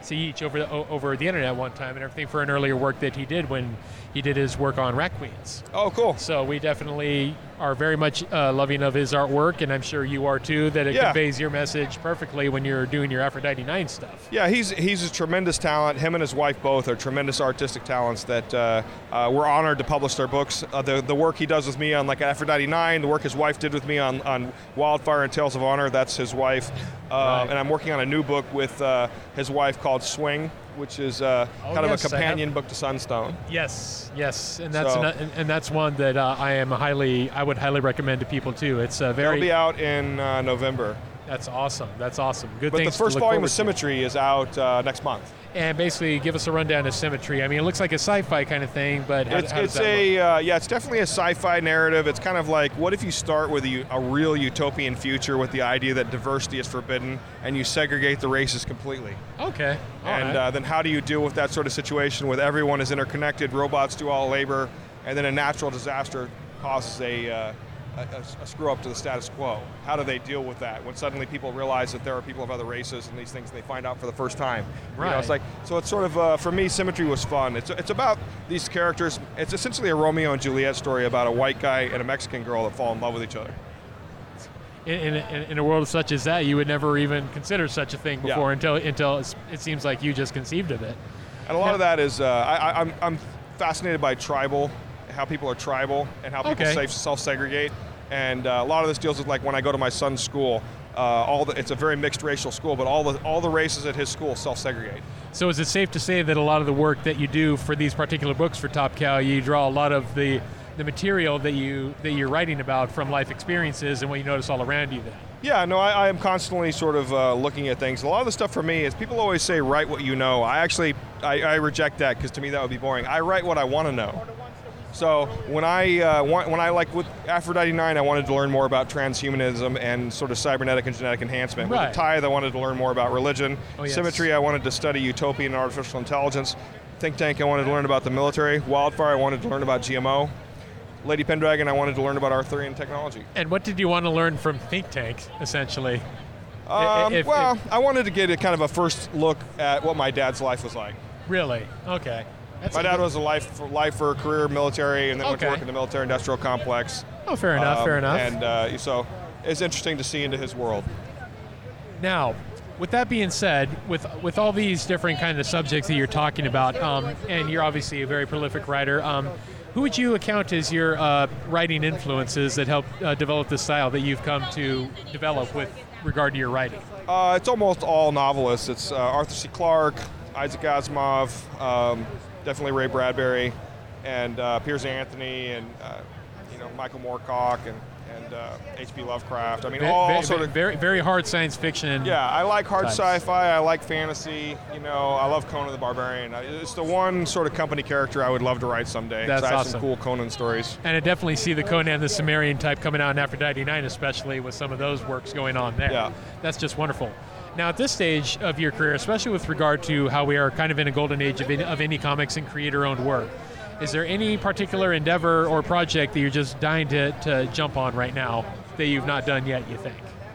each over the, o- over the internet one time and everything for an earlier work that he did when he did his work on Rat Queens. Oh, cool. So we definitely are very much uh, loving of his artwork, and I'm sure you are too, that it Yeah. conveys your message perfectly when you're doing your Aphrodite nine stuff. Yeah, he's he's a tremendous talent. Him and his wife both are tremendous artistic talents that uh, uh, we're honored to publish their books. Uh, the the work he does with me on like Aphrodite nine, the work his wife did with me on, on Wildfire and Tales of Honor, that's his wife. Uh, Right. And I'm working on a new book with uh, his wife called Swing, which is uh, Oh, kind yes, of a I have- companion book to Sunstone. Yes, yes, and that's So- ano- and, and that's one that uh, I am highly, I would highly recommend to people too. It's a They'll very, be out in uh, November. that's awesome, that's awesome. Good But the things to first look volume forward of to. Symmetry is out uh, next month. And basically, give us a rundown of Symmetry. I mean, it looks like a sci-fi kind of thing, but how, It's, how does it's that a look? uh, yeah, it's definitely a sci-fi narrative. It's kind of like, what if you start with a, u- a real utopian future with the idea that diversity is forbidden and you segregate the races completely? Okay, all and right. uh, then how do you deal with that sort of situation with everyone is interconnected, robots do all labor, and then a natural disaster causes a, uh, a, a- a screw up to the status quo? How do they deal with that when suddenly people realize that there are people of other races and these things they find out for the first time? You know, it's Right. like, so it's sort of, uh, for me, Symmetry was fun. It's, it's about these characters. It's essentially a Romeo and Juliet story about a white guy and a Mexican girl that fall in love with each other. in, in, in a world such as that, you would never even consider such a thing Yeah. before until until it's, it seems like you just conceived of it. And a lot Yeah. of that is, uh, I, I, I'm, I'm fascinated by tribal, how people are tribal and how people Okay. safe, self-segregate. And uh, a lot of this deals with like when I go to my son's school, uh, all the, it's a very mixed racial school, but all the all the races at his school self-segregate. So is it safe to say that a lot of the work that you do for these particular books for Top Cow, you draw a lot of the the material that you that you're writing about from life experiences and what you notice all around you then? Yeah, no, I, I am constantly sort of uh, looking at things. A lot of the stuff for me is people always say write what you know. I actually I, I reject that because to me that would be boring. I write what I want to know. So when I uh, want, when I like with Aphrodite nine, I wanted to learn more about transhumanism and sort of cybernetic and genetic enhancement. Right. With the Tithe, I wanted to learn more about religion. Oh, yes. Symmetry, I wanted to study utopian and artificial intelligence. Think Tank, I wanted to learn about the military. Wildfire, I wanted to learn about G M O. Lady Pendragon, I wanted to learn about Arthurian technology. And what did you want to learn from Think Tank, essentially? Um, If- well, if- I wanted to get a kind of a first look at what my dad's life was like. Really? Okay. That's My a- dad was a life, lifer, career military, and then went to Okay. work in the military-industrial complex. Oh, fair enough, Um, fair enough. And uh, so it's interesting to see into his world. Now, with that being said, with with all these different kind of subjects that you're talking about, um, and you're obviously a very prolific writer, um, who would you account as your uh, writing influences that helped uh, develop the style that you've come to develop with regard to your writing? Uh, it's almost all novelists. It's uh, Arthur C. Clarke, Isaac Asimov, um, definitely Ray Bradbury, and uh, Piers Anthony, and uh, you know Michael Moorcock, and and uh, H P Lovecraft. I mean, Ve- all ve- sort ve- of. very very hard science fiction. Yeah, I like hard Types. sci-fi. I like fantasy. You know, I love Conan the Barbarian. I- It's the one sort of company character I would love to write someday. 'cause That's I have awesome. some cool Conan stories. And I definitely see the Conan the Cimmerian type coming out in Aphrodite nine, especially with some of those works going on there. Yeah. That's just wonderful. Now, at this stage of your career, especially with regard to how we are kind of in a golden age of, in, of indie comics and creator-owned work, is there any particular endeavor or project that you're just dying to, to jump on right now that you've not done yet, you think?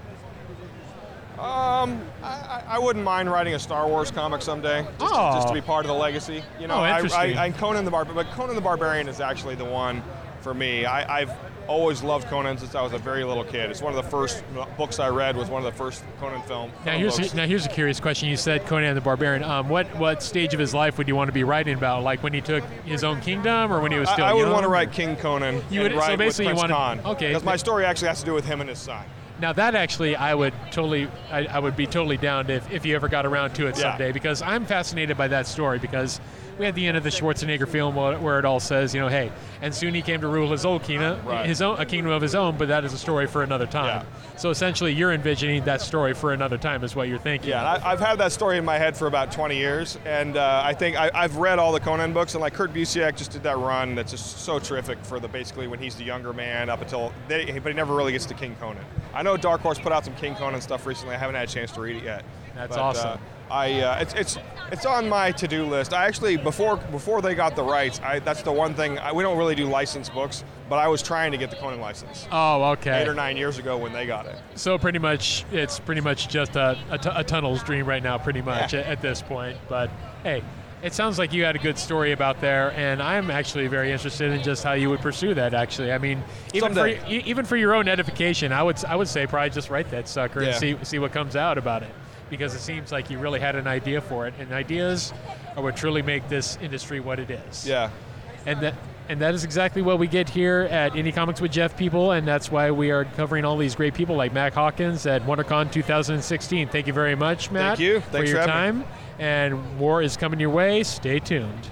Um, I, I- I wouldn't mind writing a Star Wars comic someday, just, Oh. to, just to be part of the legacy. You know, Oh, I, interesting. I, I Conan the Barbarian, but Conan the Barbarian is actually the one for me. I, I've always loved Conan since I was a very little kid. It's one of the first books I read. Was one of the first Conan film. Now film here's, books. now here's a curious question. You said Conan the Barbarian. Um, what, what stage of his life would you want to be writing about? Like when he took his own kingdom or when he was still I, I would young? want to write King Conan You and would- so write basically you with Prince wanna- Khan. okay. Because my story actually has to do with him and his son. Now that actually, I would totally, I, I would be totally down to if, if you ever got around to it Yeah. someday, because I'm fascinated by that story. Because we had the end of the Schwarzenegger film where, where it all says, you know, hey, and soon he came to rule his own kingdom, Right. his own, a kingdom of his own, but that is a story for another time. So essentially, you're envisioning that story for another time, is what you're thinking. Yeah, and I, I've had that story in my head for about twenty years, and uh, I think I, I've read all the Conan books, and like Kurt Busiek just did that run that's just so terrific for the basically when he's the younger man up until, they, but he never really gets to King Conan. I know Dark Horse put out some King Conan stuff recently. I haven't had a chance to read it yet. That's But, awesome. Uh, I uh, it's it's it's on my to-do list. I actually before before they got the rights, I, that's the one thing I, we don't really do licensed books, but I was trying to get the Conan license Oh, okay. eight or nine years ago when they got it. So pretty much, it's pretty much just a, a, t- a tunnel's dream right now, pretty much Yeah. at, at this point. But hey, it sounds like you had a good story about there, and I'm actually very interested in just how you would pursue that. Actually, I mean, even for Someday. e- even for your own edification, I would I would say probably just write that sucker and Yeah. see see what comes out about it, because it seems like you really had an idea for it, and ideas are what truly make this industry what it is. Yeah. And that and that is exactly what we get here at Indie Comics with Jeff people, and that's why we are covering all these great people like Matt Hawkins at WonderCon two thousand sixteen. Thank you very much, Matt. Thank you. for Thanks your for having time. And more is coming your way. Stay tuned.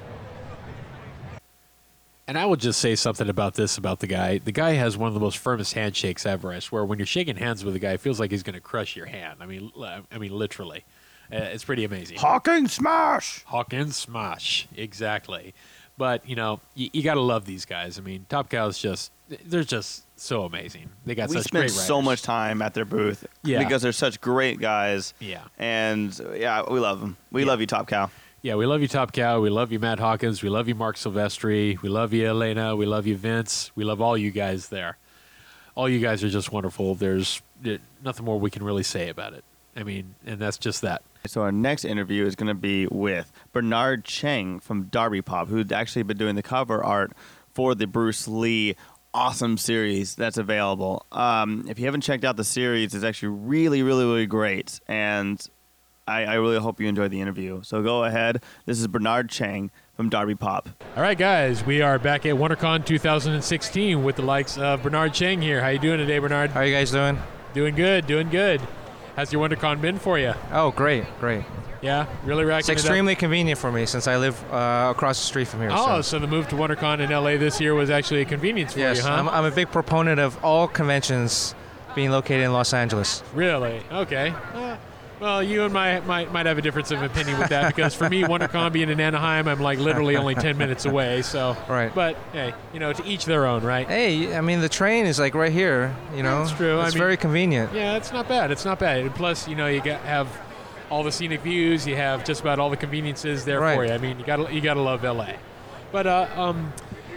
And I will just say something about this about the guy. The guy has one of the most firmest handshakes ever. I swear, when you're shaking hands with a guy, it feels like he's going to crush your hand. I mean, li- I mean, literally, uh, it's pretty amazing. Hawking Smash! Hawkins Smash, exactly. But you know, you, you got to love these guys. I mean, Top Cow's just—they're just so amazing. They got We such spent great so writers. much time at their booth Yeah. because they're such great guys. Yeah. And yeah, we love them. We Yeah. love you, Top Cow. Yeah, we love you, Top Cow. We love you, Matt Hawkins. We love you, Mark Silvestri. We love you, Elena. We love you, Vince. We love all you guys there. All you guys are just wonderful. There's uh, nothing more we can really say about it. I mean, and that's just that. So our next interview is going to be with Bernard Chang from Darby Pop, who's actually been doing the cover art for the Bruce Lee awesome series that's available. Um, if you haven't checked out the series, it's actually really, really, really great. And I, I really hope you enjoyed the interview. So go ahead. This is Bernard Chang from Darby Pop. All right, guys, we are back at WonderCon two thousand sixteen with the likes of Bernard Chang here. How you doing today, Bernard? How are you guys doing? Doing good, doing good. How's your WonderCon been for you? Oh, great, great. Yeah, really racking It's it up? extremely convenient for me since I live uh, across the street from here. Oh, so. so the move to WonderCon in L A this year was actually a convenience for yes, you, huh? I'm, I'm a big proponent of all conventions being located in Los Angeles. Really? Okay. Uh, well, you and my might might have a difference of opinion with that, because for me, WonderCon being in Anaheim, I'm like literally only ten minutes away. So, Right. But hey, you know, to each their own, right? Hey, I mean the train is like right here. You know, That's true. I It's mean- very convenient. Yeah, it's not bad. It's not bad. And plus, you know, you got have all the scenic views. You have just about all the conveniences there Right. for you. I mean, you got you got to love L A. But uh, um,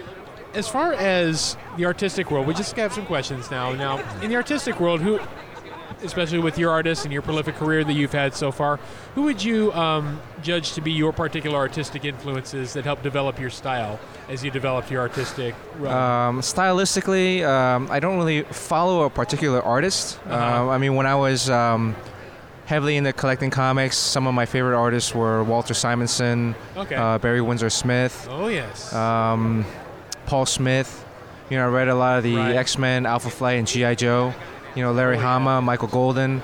as far as the artistic world, we just have some questions now. Now, in the artistic world, who, especially with your artists and your prolific career that you've had so far, who would you um, judge to be your particular artistic influences that help develop your style as you developed your artistic? Uh, Um, stylistically, um, I don't really follow a particular artist. Uh-huh. Um, I mean, when I was um, heavily into collecting comics, some of my favorite artists were Walter Simonson, okay. uh, Barry Windsor Smith, oh yes. um, Paul Smith. You know, I read a lot of the Right. X-Men, Alpha Flight, and G I. Joe. You know, Larry Oh, yeah. Hama, Michael Golden.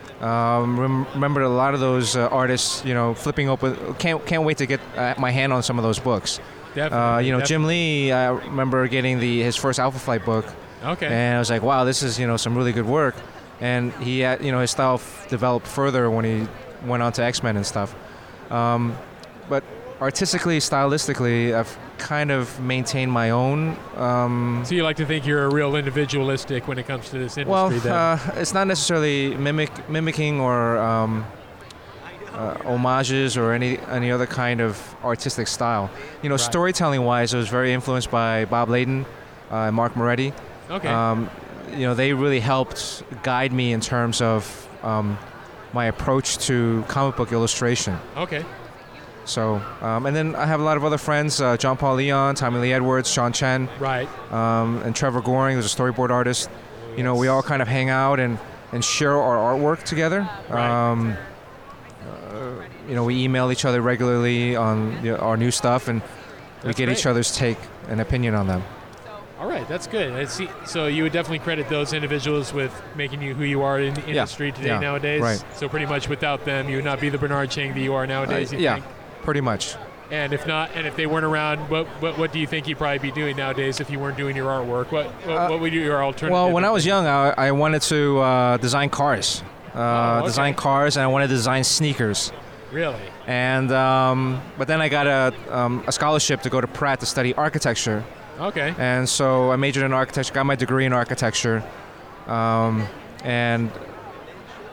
Um, rem- remember a lot of those uh, artists. You know, flipping open. Can't can't wait to get uh, my hand on some of those books. Definitely. Uh, you know, definitely. Jim Lee. I remember getting the his first Alpha Flight book, Okay. and I was like, wow, this is you know some really good work. And he, had, you know, his style f- developed further when he went on to X-Men and stuff. Um, but artistically, stylistically, I've kind of maintained my own. Um, So you like to think you're a real individualistic when it comes to this industry? well, then? uh, it's not necessarily mimic mimicking or um, uh, homages or any any other kind of artistic style. You know, Right. storytelling-wise, I was very influenced by Bob Layden uh, and Mark Moretti. okay. Um, you know, they really helped guide me in terms of um, my approach to comic book illustration. okay. So, um, and then I have a lot of other friends: uh, John Paul Leon, Tommy Lee Edwards, Sean Chen, Right. um, and Trevor Goring, who's a storyboard artist. You know, we all kind of hang out and, and share our artwork together. Right. Um, uh, you know, we email each other regularly on you know, our new stuff, and we That's get great. each other's take and opinion on them. All right, that's good. I see, so you would definitely credit those individuals with making you who you are in the Yeah, industry today yeah, nowadays. right. So pretty much without them, you would not be the Bernard Chang that you are nowadays. Uh, you yeah, think? pretty much. And if not, and if they weren't around, what what, what do you think you'd probably be doing nowadays if you weren't doing your artwork? What what, Uh, what would your alternative? Well, when I be? was young, I, I wanted to uh, design cars. Uh, Oh, okay. Design cars, and I wanted to design sneakers. Really? And um, but then I got a, um, a scholarship to go to Pratt to study architecture, Okay. and so I majored in architecture, got my degree in architecture, um, and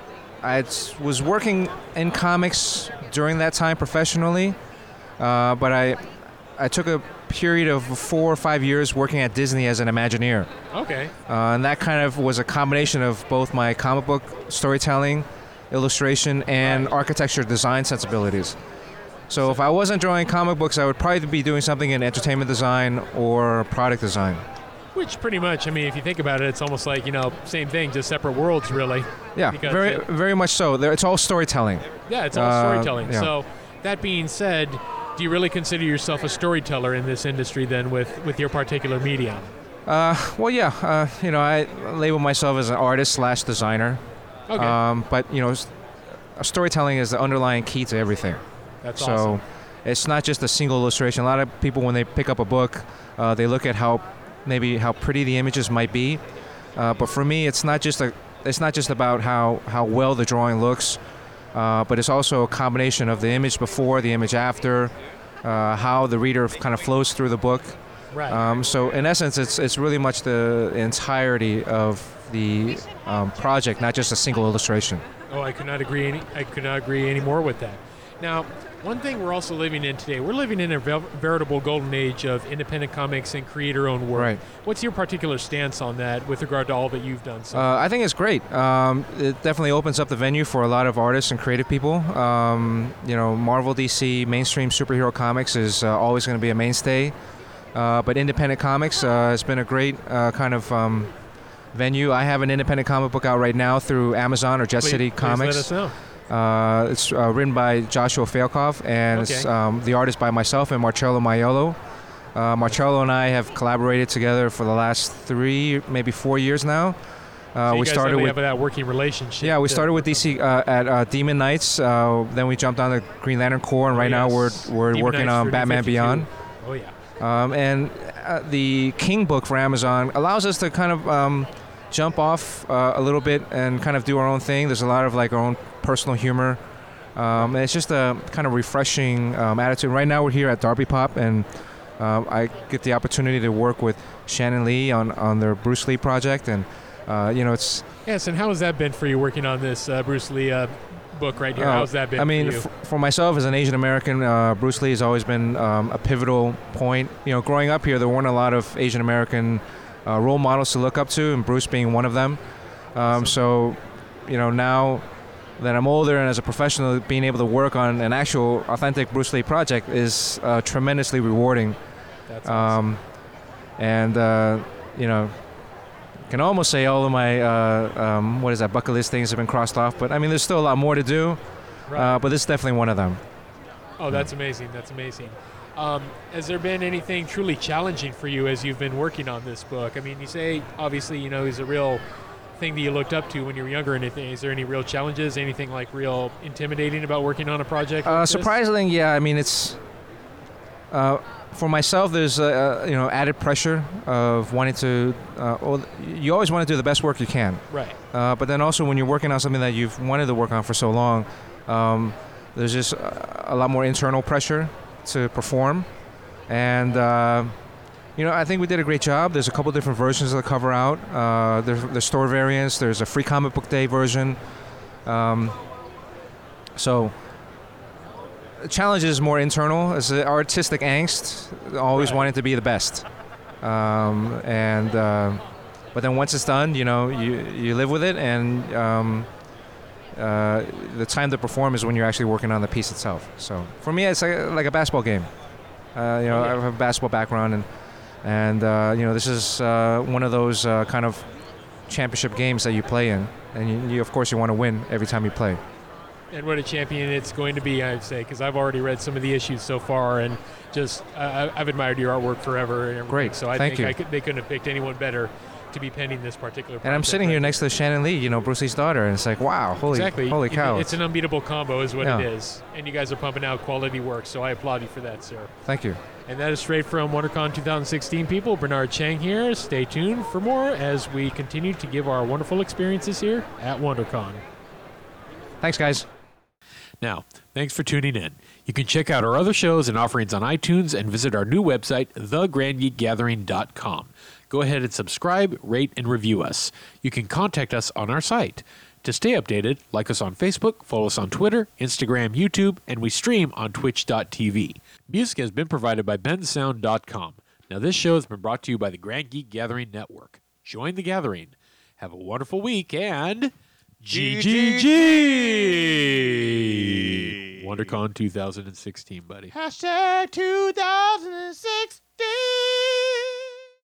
I was working in comics during that time professionally, uh, but I I took a period of four or five years working at Disney as an Imagineer. Okay. Uh, and that kind of was a combination of both my comic book storytelling, illustration, and Right. architecture design sensibilities. So if I wasn't drawing comic books, I would probably be doing something in entertainment design or product design. Which pretty much, I mean, if you think about it, it's almost like, you know, same thing, just separate worlds, really. Yeah, Because very it- very much so. There- It's all storytelling. Yeah, it's all Uh, storytelling. yeah. So, that being said, do you really consider yourself a storyteller in this industry then with, with your particular medium? Uh, well, yeah, uh, you know, I label myself as an artist slash designer. Okay. Um, but, you know, s- storytelling is the underlying key to everything. That's so awesome. it's not just a single illustration. A lot of people, when they pick up a book, uh, they look at how maybe how pretty the images might be. Uh, but for me, it's not just a it's not just about how, how well the drawing looks, uh, but it's also a combination of the image before, the image after, uh, how the reader kind of flows through the book. Right. Um, so in essence, it's it's really much the entirety of the um, project, not just a single illustration. Oh, I could not agree. Any, I could not agree any more with that. Now, one thing we're also living in today, we're living in a vel- veritable golden age of independent comics and creator-owned work. Right. What's your particular stance on that with regard to all that you've done so Uh, I think it's great. Um, it definitely opens up the venue for a lot of artists and creative people. Um, you know, Marvel, D C, mainstream superhero comics is uh, always going to be a mainstay. Uh, but independent comics uh, has been a great uh, kind of um, venue. I have an independent comic book out right now through Amazon or Jet Please- City please Comics. let us know. Uh, it's uh, written by Joshua Failkoff, and it's, Okay. um, the artist by myself and Marcello Maiolo. Uh, Marcello and I have collaborated together for the last three, maybe four years now. Uh, So you we guys started definitely with have that working relationship. yeah, we to- started with D C uh, at uh, Demon Knights. Uh, then we jumped on the Green Lantern Corps, and Oh, right now we're yes. we're Demon working Knights on through Batman fifty-two. Beyond. Oh, yeah. Um, and uh, the King book for Amazon allows us to kind of um, jump off uh, a little bit and kind of do our own thing. There's a lot of like our own personal humor. Um, and it's just a kind of refreshing um, attitude. Right now we're here at Derby Pop, and um, I get the opportunity to work with Shannon Lee on, on their Bruce Lee project. And, uh, you know, it's... Yes, and how has that been for you working on this uh, Bruce Lee uh, book right here? Uh, How's that been I mean, for you? f- for myself as an Asian American, uh, Bruce Lee has always been um, a pivotal point. You know, growing up here, there weren't a lot of Asian American uh, role models to look up to, and Bruce being one of them. Um, so, you know, now that I'm older and as a professional, being able to work on an actual authentic Bruce Lee project is uh, tremendously rewarding. That's awesome. Um, and, uh, you know, can almost say all of my, uh, um, what is that, bucket list things have been crossed off. But, I mean, there's still a lot more to do. Right. Uh, but this is definitely one of them. Oh, that's amazing. That's amazing. Um, has there been anything truly challenging for you as you've been working on this book? I mean, you say, obviously, you know, he's a real thing that you looked up to when you were younger. Anything? Is there any real challenges? Anything like real intimidating about working on a project? Uh, like this? surprisingly, yeah. I mean, it's uh, for myself. There's uh, you know added pressure of wanting to. Uh, well, you always want to do the best work you can. Right. Uh, but then also when you're working on something that you've wanted to work on for so long, um, there's just a, a lot more internal pressure to perform, and. Uh, You know, I think we did a great job. There's a couple different versions of the cover out. Uh, there's the store variants. There's a free comic book day version. Um, so the challenge is more internal. It's the artistic angst, always Right. wanting to be the best. Um, and uh, but then once it's done, you know, you you live with it, and um, uh, the time to perform is when you're actually working on the piece itself. So for me, it's like, like a basketball game. Uh, you know, Oh, yeah. I have a basketball background, and and uh, you know, this is uh, one of those uh, kind of championship games that you play in, and you, you of course you want to win every time you play. And what a champion it's going to be, I'd say, because I've already read some of the issues so far, and just uh, I've admired your artwork forever and everything. Great. So I Thank think you. I could, they couldn't have picked anyone better to be penning this particular. And I'm project sitting here right next to ShannonLee, you know, Bruce Lee's daughter, and it's like, wow, holy, exactly. holy It- cow! It's an unbeatable combo, is what Yeah. it is. And you guys are pumping out quality work, so I applaud you for that, sir. Thank you. And that is straight from WonderCon twenty sixteen, people. Bernard Chang here. Stay tuned for more as we continue to give our wonderful experiences here at WonderCon. Thanks, guys. Now, thanks for tuning in. You can check out our other shows and offerings on iTunes and visit our new website, the grand geek gathering dot com. Go ahead and subscribe, rate, and review us. You can contact us on our site. To stay updated, like us on Facebook, follow us on Twitter, Instagram, YouTube, and we stream on twitch dot t v. Music has been provided by ben sound dot com. Now, this show has been brought to you by the Grand Geek Gathering Network. Join the gathering. Have a wonderful week, and G G G! WonderCon two thousand sixteen, buddy. Hashtag two thousand six.